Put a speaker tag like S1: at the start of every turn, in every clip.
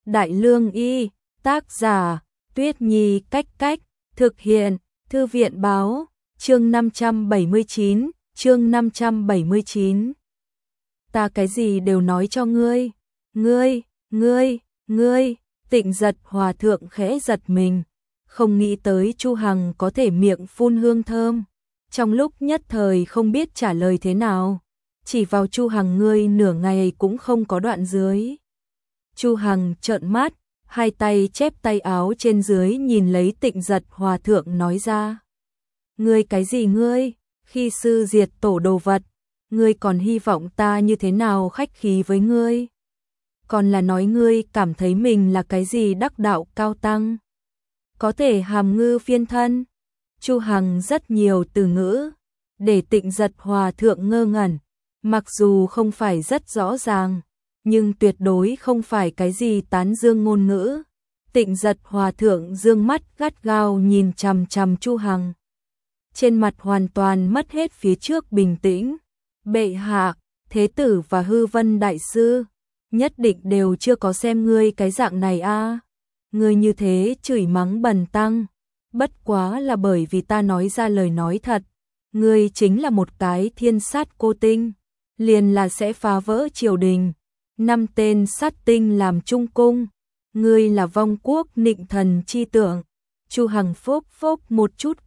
S1: Đại Lương Y, tác giả, Tuyết Nhi Cách Cách, thực hiện, Thư viện Báo, chương 579, chương 579. Ta cái gì đều nói cho ngươi, ngươi, Tịnh Giật Hòa thượng khẽ giật mình, không nghĩ tới Chu Hằng có thể miệng phun hương thơm, trong lúc nhất thời không biết trả lời thế nào, chỉ vào Chu Hằng ngươi nửa ngày cũng không có đoạn dưới. Chu Hằng trợn mắt, hai tay chép tay áo trên dưới nhìn lấy Tịnh Giật Hòa thượng nói ra. Ngươi cái gì ngươi, khi sư diệt tổ đồ vật, ngươi còn hy vọng ta như thế nào khách khí với ngươi? Còn là nói ngươi cảm thấy mình là cái gì đắc đạo cao tăng? Có thể hàm ngư phiên thân? Chu Hằng rất nhiều từ ngữ, để Tịnh Giật Hòa thượng ngơ ngẩn, mặc dù không phải rất rõ ràng, nhưng tuyệt đối không phải cái gì tán dương ngôn ngữ. Tịnh Giật Hòa thượng dương mắt gắt gao nhìn chằm chằm Chu Hằng. Trên mặt hoàn toàn mất hết phía trước bình tĩnh. Bệ hạ, thế tử và Hư Vân đại sư, nhất định đều chưa có xem ngươi cái dạng này a. Ngươi như thế chửi mắng bần tăng, bất quá là bởi vì ta nói ra lời nói thật. Ngươi chính là một cái thiên sát cô tinh, liền là sẽ phá vỡ triều đình. 5 tên sát tinh làm trung cung, ngươi là vong quốc nịnh thần chi tưởng. Chu Hằng phốc phốc một chút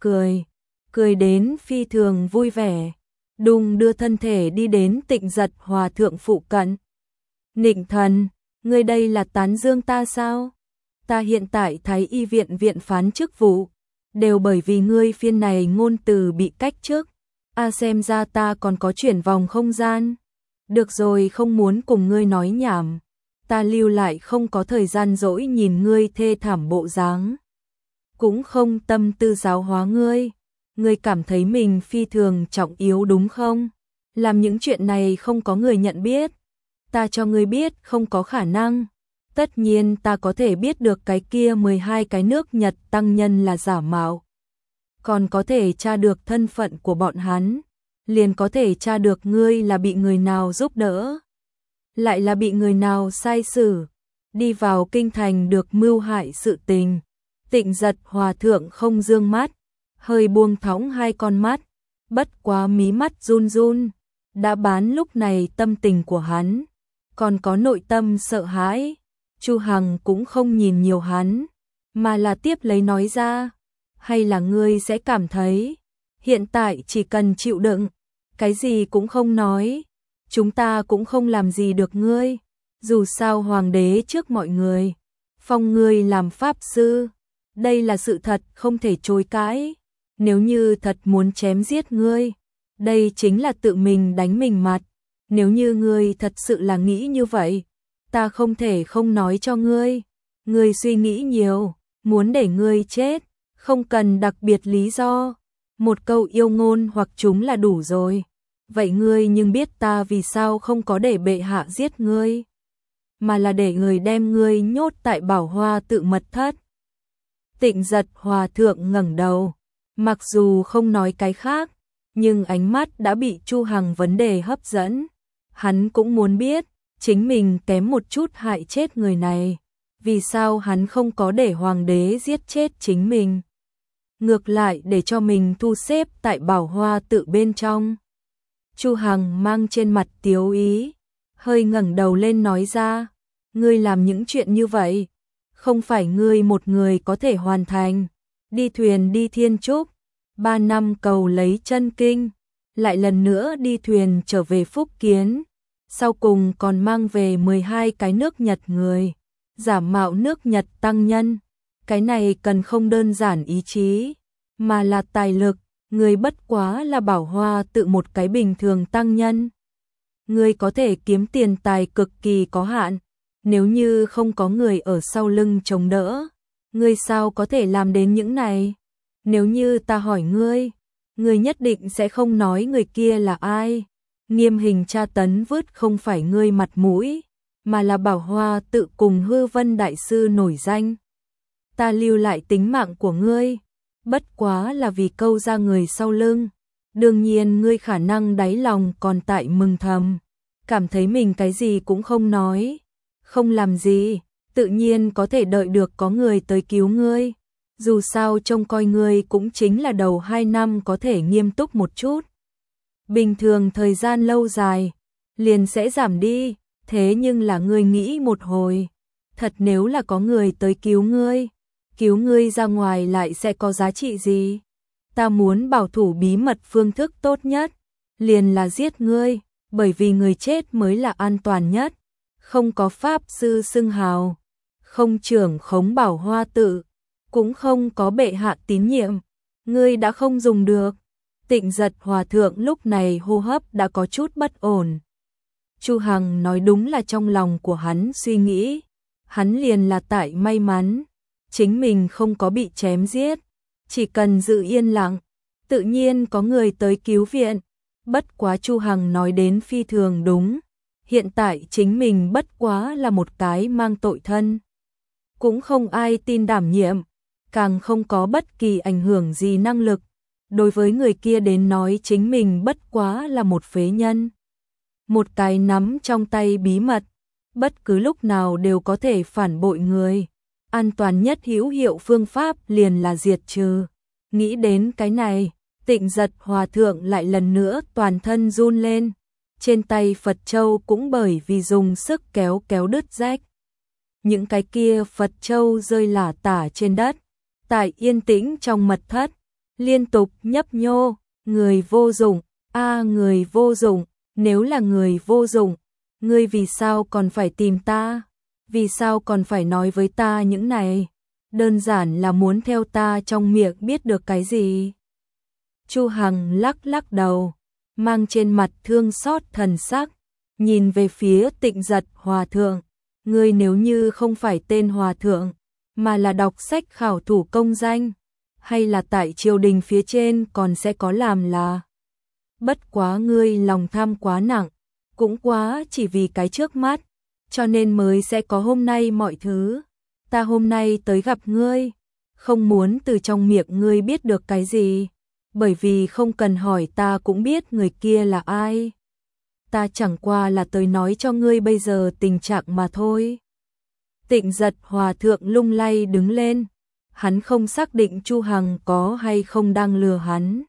S1: cười đến phi thường vui vẻ, đùng đưa thân thể đi đến Tịnh Giật Hòa thượng phụ cận. Nịnh thần, ngươi đây là tán dương ta sao? Ta hiện tại Thái Y viện viện phán chức vụ, đều bởi vì ngươi phiên này ngôn từ bị cách chức. Xem ra ta còn có chuyển vòng không gian. Được rồi, không muốn cùng ngươi nói nhảm, ta lưu lại không có thời gian dỗi nhìn ngươi thê thảm bộ dáng, cũng không tâm tư giáo hóa ngươi. Ngươi cảm thấy mình phi thường trọng yếu đúng không? Làm những chuyện này không có người nhận biết, ta cho ngươi biết không có khả năng. Tất nhiên ta có thể biết được cái kia 12 cái nước Nhật tăng nhân là giả mạo, còn có thể tra được thân phận của bọn hắn, liền có thể tra được ngươi là bị người nào giúp đỡ, lại là bị người nào sai xử, đi vào kinh thành được mưu hại sự tình. Tịnh Giật Hòa thượng không dương mắt, hơi buông thõng hai con mắt, bất quá mí mắt run run, đã bán lúc này tâm tình của hắn, còn có nội tâm sợ hãi. Chu Hằng cũng không nhìn nhiều hắn, mà là tiếp lấy nói ra, hay là ngươi sẽ cảm thấy, hiện tại chỉ cần chịu đựng, cái gì cũng không nói, chúng ta cũng không làm gì được ngươi, dù sao hoàng đế trước mọi người, phong ngươi làm pháp sư, đây là sự thật không thể chối cãi, nếu như thật muốn chém giết ngươi, đây chính là tự mình đánh mình mặt, nếu như ngươi thật sự là nghĩ như vậy, ta không thể không nói cho ngươi, ngươi suy nghĩ nhiều, muốn để ngươi chết, không cần đặc biệt lý do, một câu yêu ngôn hoặc chúng là đủ rồi. Vậy ngươi nhưng biết ta vì sao không có để bệ hạ giết ngươi, mà là để người đem ngươi nhốt tại Bảo Hoa tự mật thất. Tịnh Giật Hòa thượng ngẩng đầu, mặc dù không nói cái khác, nhưng ánh mắt đã bị Chu Hằng vấn đề hấp dẫn. Hắn cũng muốn biết, chính mình kém một chút hại chết người này, vì sao hắn không có để hoàng đế giết chết chính mình, ngược lại để cho mình thu xếp tại Bảo Hoa tự bên trong. Chu Hằng mang trên mặt tiếu ý, hơi ngẩng đầu lên nói ra, ngươi làm những chuyện như vậy, không phải ngươi một người có thể hoàn thành, đi thuyền đi Thiên Trúc, 3 năm cầu lấy chân kinh, lại lần nữa đi thuyền trở về Phúc Kiến, sau cùng còn mang về 12 cái nước Nhật người, giả mạo nước Nhật tăng nhân, cái này cần không đơn giản ý chí, mà là tài lực. Ngươi bất quá là Bảo Hoa tự một cái bình thường tăng nhân. Ngươi có thể kiếm tiền tài cực kỳ có hạn, nếu như không có người ở sau lưng chống đỡ, ngươi sao có thể làm đến những này? Nếu như ta hỏi ngươi, ngươi nhất định sẽ không nói người kia là ai. Nghiêm hình tra tấn vứt không phải ngươi mặt mũi, mà là Bảo Hoa tự cùng Hư Vân đại sư nổi danh. Ta lưu lại tính mạng của ngươi, bất quá là vì câu ra người sau lưng. Đương nhiên ngươi khả năng đáy lòng còn tại mừng thầm, cảm thấy mình cái gì cũng không nói, không làm gì, tự nhiên có thể đợi được có người tới cứu ngươi. Dù sao trông coi ngươi cũng chính là đầu 2 năm có thể nghiêm túc một chút. Bình thường thời gian lâu dài, liền sẽ giảm đi, thế nhưng là ngươi nghĩ một hồi. Thật nếu là có người tới cứu ngươi ra ngoài lại sẽ có giá trị gì? Ta muốn bảo thủ bí mật phương thức tốt nhất, liền là giết ngươi, bởi vì người chết mới là an toàn nhất. Không có pháp sư xưng hào, không trưởng khống bảo hoa tự, cũng không có bệ hạ tín nhiệm, ngươi đã không dùng được. Tịnh Giật Hòa thượng lúc này hô hấp đã có chút bất ổn. Chu Hằng nói đúng là trong lòng của hắn suy nghĩ, hắn liền là tại may mắn, chính mình không có bị chém giết, chỉ cần giữ yên lặng, tự nhiên có người tới cứu viện. Bất quá Chu Hằng nói đến phi thường đúng, hiện tại chính mình bất quá là một cái mang tội thân, cũng không ai tin đảm nhiệm, càng không có bất kỳ ảnh hưởng gì năng lực. Đối với người kia đến nói chính mình bất quá là một phế nhân, một cái nắm trong tay bí mật, bất cứ lúc nào đều có thể phản bội người. An toàn nhất hữu hiệu phương pháp liền là diệt trừ. Nghĩ đến cái này, Tịnh Giật Hòa thượng lại lần nữa toàn thân run lên, trên tay Phật châu cũng bởi vì dùng sức kéo đứt rách. Những cái kia Phật châu rơi lả tả trên đất, tại yên tĩnh trong mật thất, liên tục nhấp nhô, người vô dụng, người vô dụng, nếu là người vô dụng, ngươi vì sao còn phải tìm ta? Vì sao còn phải nói với ta những này? Đơn giản là muốn theo ta trong miệng biết được cái gì? Chu Hằng lắc đầu, mang trên mặt thương xót thần sắc, nhìn về phía Tịnh Giật Hòa thượng, ngươi nếu như không phải tên hòa thượng, mà là đọc sách khảo thủ công danh, hay là tại triều đình phía trên còn sẽ có làm là. Bất quá ngươi lòng tham quá nặng, cũng quá chỉ vì cái trước mắt, cho nên mới sẽ có hôm nay mọi thứ. Ta hôm nay tới gặp ngươi, không muốn từ trong miệng ngươi biết được cái gì, bởi vì không cần hỏi ta cũng biết người kia là ai. Ta chẳng qua là tới nói cho ngươi bây giờ tình trạng mà thôi. Tịnh Giật Hòa thượng lung lay đứng lên, hắn không xác định Chu Hằng có hay không đang lừa hắn.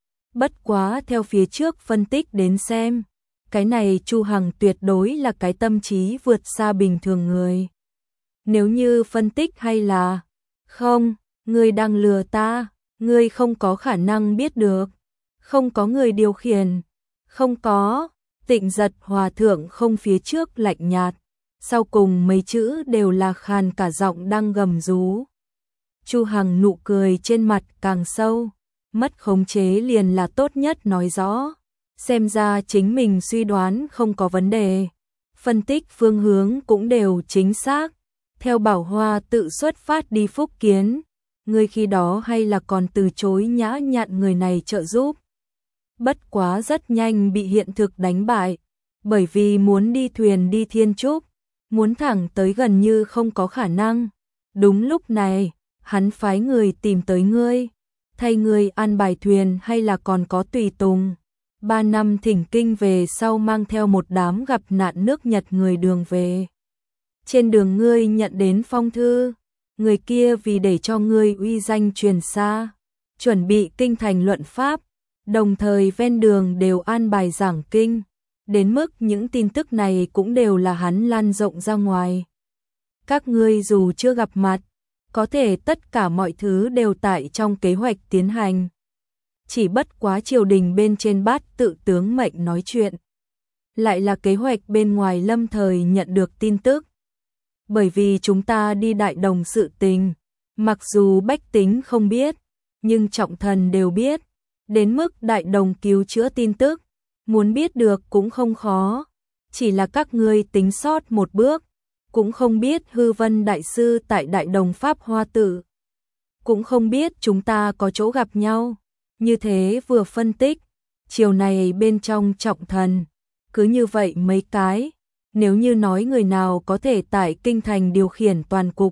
S1: Bất quá theo phía trước phân tích đến xem, cái này Chu Hằng tuyệt đối là cái tâm trí vượt xa bình thường người. Nếu như phân tích hay là không, ngươi đang lừa ta, ngươi không có khả năng biết được, không có người điều khiển, không có. Tịnh Giật Hòa thượng không phía trước lạnh nhạt, sau cùng mấy chữ đều là khàn cả giọng đang gầm rú. Chu Hằng nụ cười trên mặt càng sâu, mất khống chế liền là tốt nhất nói rõ. Xem ra chính mình suy đoán không có vấn đề, phân tích phương hướng cũng đều chính xác. Theo Bảo Hoa tự xuất phát đi Phúc Kiến, người khi đó hay là còn từ chối nhã nhặn người này trợ giúp. Bất quá rất nhanh bị hiện thực đánh bại, bởi vì muốn đi thuyền đi Thiên Trúc, muốn thẳng tới gần như không có khả năng. Đúng lúc này, hắn phái người tìm tới ngươi, thay ngươi an bài thuyền hay là còn có tùy tùng. 3 năm thỉnh kinh về sau mang theo một đám gặp nạn nước Nhật người đường về. Trên đường ngươi nhận đến phong thư, người kia vì để cho ngươi uy danh truyền xa, chuẩn bị kinh thành luận pháp, đồng thời ven đường đều an bài giảng kinh, đến mức những tin tức này cũng đều là hắn lan rộng ra ngoài. Các ngươi dù chưa gặp mặt, có thể tất cả mọi thứ đều tại trong kế hoạch tiến hành. Chỉ bất quá triều đình bên trên Bát Tự tướng mệnh nói chuyện, lại là kế hoạch bên ngoài lâm thời nhận được tin tức. Bởi vì chúng ta đi Đại Đồng sự tình, mặc dù bách tính không biết, nhưng trọng thần đều biết, đến mức Đại Đồng cứu chữa tin tức, muốn biết được cũng không khó, chỉ là các ngươi tính sót một bước, cũng không biết Hư Vân Đại Sư tại Đại Đồng Pháp Hoa Tự, cũng không biết chúng ta có chỗ gặp nhau. Như thế vừa phân tích, chiều này bên trong trọng thần, cứ như vậy mấy cái, nếu như nói người nào có thể tại kinh thành điều khiển toàn cục,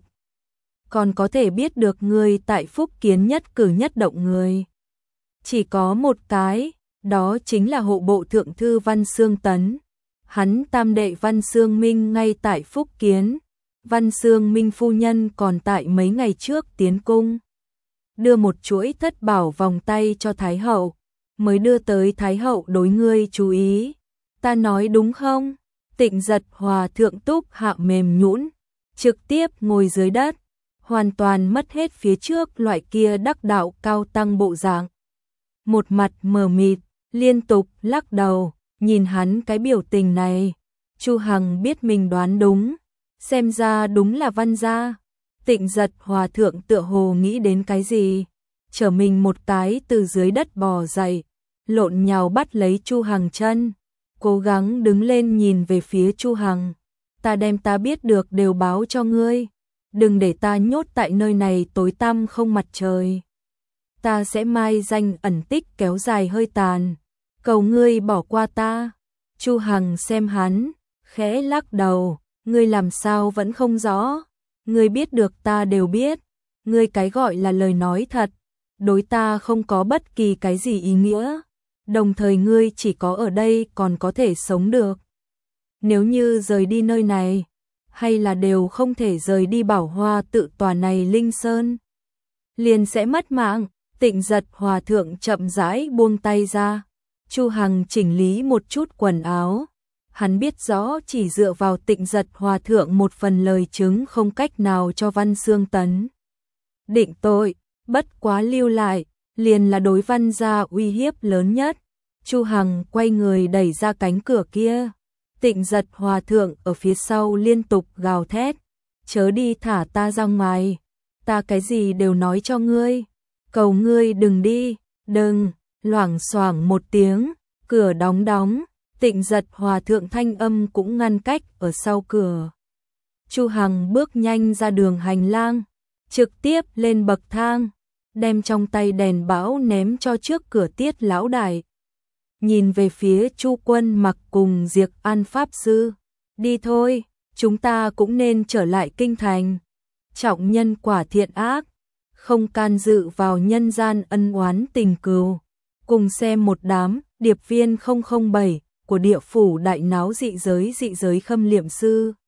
S1: còn có thể biết được người tại Phúc Kiến nhất cử nhất động người. Chỉ có một cái, đó chính là hộ bộ thượng thư Văn Xương Tấn, hắn tam đệ Văn Xương Minh ngay tại Phúc Kiến, Văn Xương Minh phu nhân còn tại mấy ngày trước tiến cung, đưa một chuỗi thất bảo vòng tay cho Thái hậu, mới đưa tới Thái hậu đối ngươi chú ý. Ta nói đúng không? Tịnh Giật Hòa thượng túc hạ mềm nhũn, trực tiếp ngồi dưới đất, hoàn toàn mất hết phía trước loại kia đắc đạo cao tăng bộ dạng. Một mặt mờ mịt, liên tục lắc đầu, nhìn hắn cái biểu tình này, Chu Hằng biết mình đoán đúng, xem ra đúng là Văn gia. Tịnh Giật Hòa thượng tựa hồ nghĩ đến cái gì, trở mình một cái từ dưới đất bò dậy, lộn nhào bắt lấy Chu Hằng chân, cố gắng đứng lên nhìn về phía Chu Hằng. Ta đem ta biết được đều báo cho ngươi, đừng để ta nhốt tại nơi này tối tăm không mặt trời. Ta sẽ mai danh ẩn tích kéo dài hơi tàn, cầu ngươi bỏ qua ta. Chu Hằng xem hắn, khẽ lắc đầu, ngươi làm sao vẫn không rõ, ngươi biết được ta đều biết, ngươi cái gọi là lời nói thật, đối ta không có bất kỳ cái gì ý nghĩa, đồng thời ngươi chỉ có ở đây còn có thể sống được. Nếu như rời đi nơi này, hay là đều không thể rời đi Bảo Hoa tự tòa này Linh Sơn, liền sẽ mất mạng. Tịnh Giật Hòa thượng chậm rãi buông tay ra, Chu Hằng chỉnh lý một chút quần áo. Hắn biết rõ chỉ dựa vào Tịnh Giật Hòa thượng một phần lời chứng không cách nào cho Văn Xương tấn định tội, bất quá lưu lại, liền là đối Văn gia uy hiếp lớn nhất. Chu Hằng quay người đẩy ra cánh cửa kia, Tịnh Giật Hòa thượng ở phía sau liên tục gào thét, chớ đi, thả ta ra ngoài, ta cái gì đều nói cho ngươi, cầu ngươi đừng đi, đừng. Loảng xoảng một tiếng, cửa đóng, Tịnh Giật Hòa thượng thanh âm cũng ngăn cách ở sau cửa. Chu Hằng bước nhanh ra đường hành lang, trực tiếp lên bậc thang, đem trong tay đèn bão ném cho trước cửa Tiết lão đại. Nhìn về phía Chu Quân Mặc cùng Diệp An pháp sư, đi thôi, chúng ta cũng nên trở lại kinh thành. Trọng nhân quả thiện ác, không can dự vào nhân gian ân oán tình cừu. Cùng xem một đám điệp viên 007 của địa phủ đại náo dị giới khâm liệm sư.